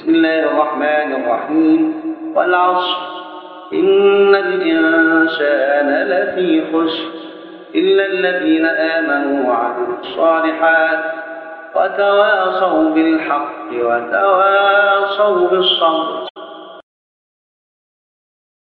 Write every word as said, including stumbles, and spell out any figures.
بسم الله الرحمن الرحيم والعصر إن الإنسان لفي خسر إلا الذين آمنوا وعملوا الصالحات وتواصوا بالحق وتواصوا بالصبر.